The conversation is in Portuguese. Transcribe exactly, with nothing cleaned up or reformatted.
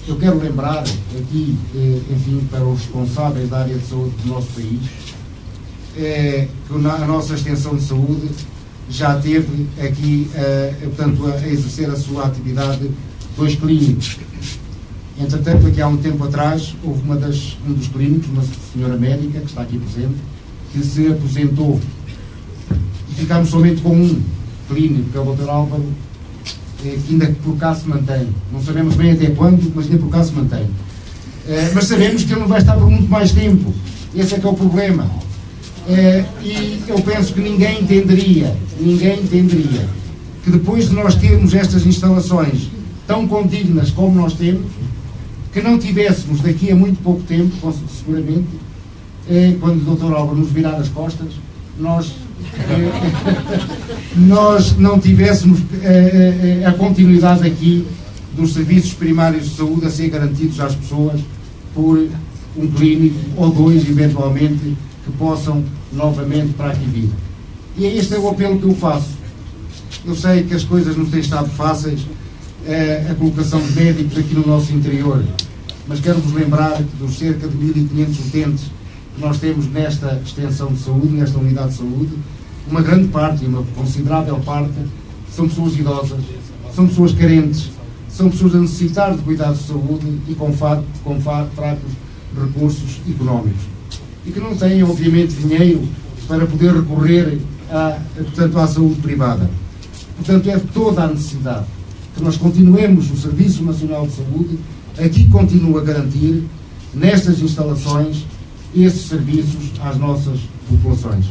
eu quero lembrar aqui, enfim, para os responsáveis da área de saúde do nosso país, é, que a nossa extensão de saúde já teve aqui, é, portanto, a exercer a sua atividade dois clínicos. Entretanto, aqui há um tempo atrás, houve uma das, um dos clínicos, uma senhora médica, que está aqui presente, que se aposentou. E ficámos somente com um clínico, que é o doutor Álvaro, que ainda por cá se mantém. Não sabemos bem até quando, mas ainda por cá se mantém. É, mas sabemos que ele não vai estar por muito mais tempo. Esse é que é o problema. É, e eu penso que ninguém entenderia, ninguém entenderia que depois de nós termos estas instalações tão condignas como nós temos, que não tivéssemos daqui a muito pouco tempo, seguramente, é, quando o doutor Álvaro nos virar as costas, nós, é, nós não tivéssemos é, a continuidade aqui dos serviços primários de saúde a ser garantidos às pessoas por um clínico ou dois, eventualmente, que possam novamente para aqui vir. E este é o apelo que eu faço. Eu sei que as coisas não têm estado fáceis, a colocação de médicos aqui no nosso interior, mas quero-vos lembrar dos cerca de mil e quinhentos utentes que nós temos nesta extensão de saúde, nesta unidade de saúde. Uma grande parte, uma considerável parte, são pessoas idosas, são pessoas carentes, são pessoas a necessitar de cuidados de saúde e com, com fracos recursos económicos. E que não têm, obviamente, dinheiro para poder recorrer à, portanto, à saúde privada. Portanto, é toda a necessidade que nós continuemos o Serviço Nacional de Saúde, aqui continua a garantir, nestas instalações, esses serviços às nossas populações.